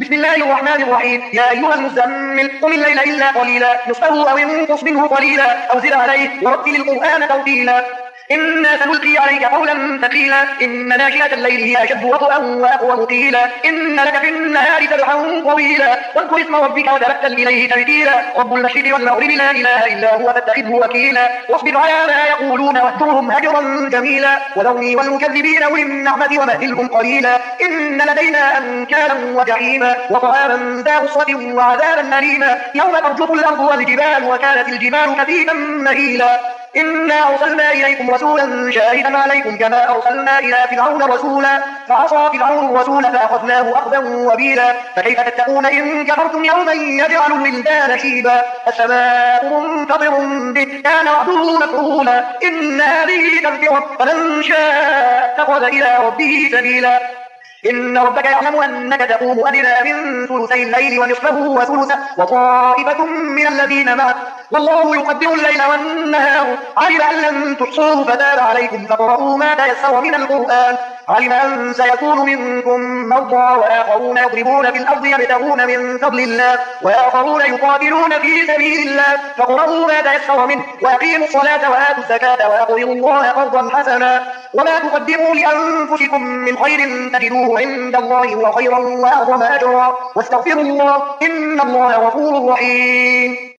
بسم الله الرحمن الرحيم. يا أيها المزمل قم الليل إلا قليلا نصفه أو انقص منه قليلا أو زد عليه ورتل القرآن ترتيلا إنا سنلقي عليك قولا ثقيلا إن ناشئة الليل هي أشد وطئا وأقوم قيلا إن لك في النهار سبحا طويلا واذكر اسم ربك وتبتل إليه تبتيلا رب المشرق والمغرب لا إله إلا هو فاتخذه وكيلا واصبر على ما يقولون واهجرهم هجرا جميلا وذرني والمكذبين أولي النعمة ومهلهم قليلا إن لدينا أنكالا وجحيما وطعاما ذا غصة وعذابا أليما يوم ترجف الأرض والجبال وكانت الجبال كثيبا مهيلا إنا أرسلنا إليكم رسولا شاهدا عليكم كما أرسلنا إلى فرعون رسولا فعصى فرعون الرسول فأخذناه أخذا وبيلا فكيف تتقون إن كفرتم يوما يجعل الولدان شيبا السماء منفطر به كان وعده مفعولا إن هذه تذكرة فمن شاء اتخذ إلى ربه سبيلا إن ربك يعلم أنك تقوم أدنى من ثلثي الليل ونصفه وثلثه وطائفة من الذين معك والله يقدر الليل والنهار علم أن لن تحصوه فتاب عليكم فاقرؤوا ما تيسر من القرآن علم أن سيكون منكم مرضى وآخرون يضربون في الأرض يبتغون من فضل الله وآخرون يقاتلون في سبيل الله فاقرؤوا ما تيسر منه وأقيموا الصلاة وآتوا الزكاة وأقرضوا الله قرضا حسنا وما تقدموا لأنفسكم من خير تجدوه عند الله هو خيرا وأعظم أجرا واستغفروا الله إن الله غفور رحيم.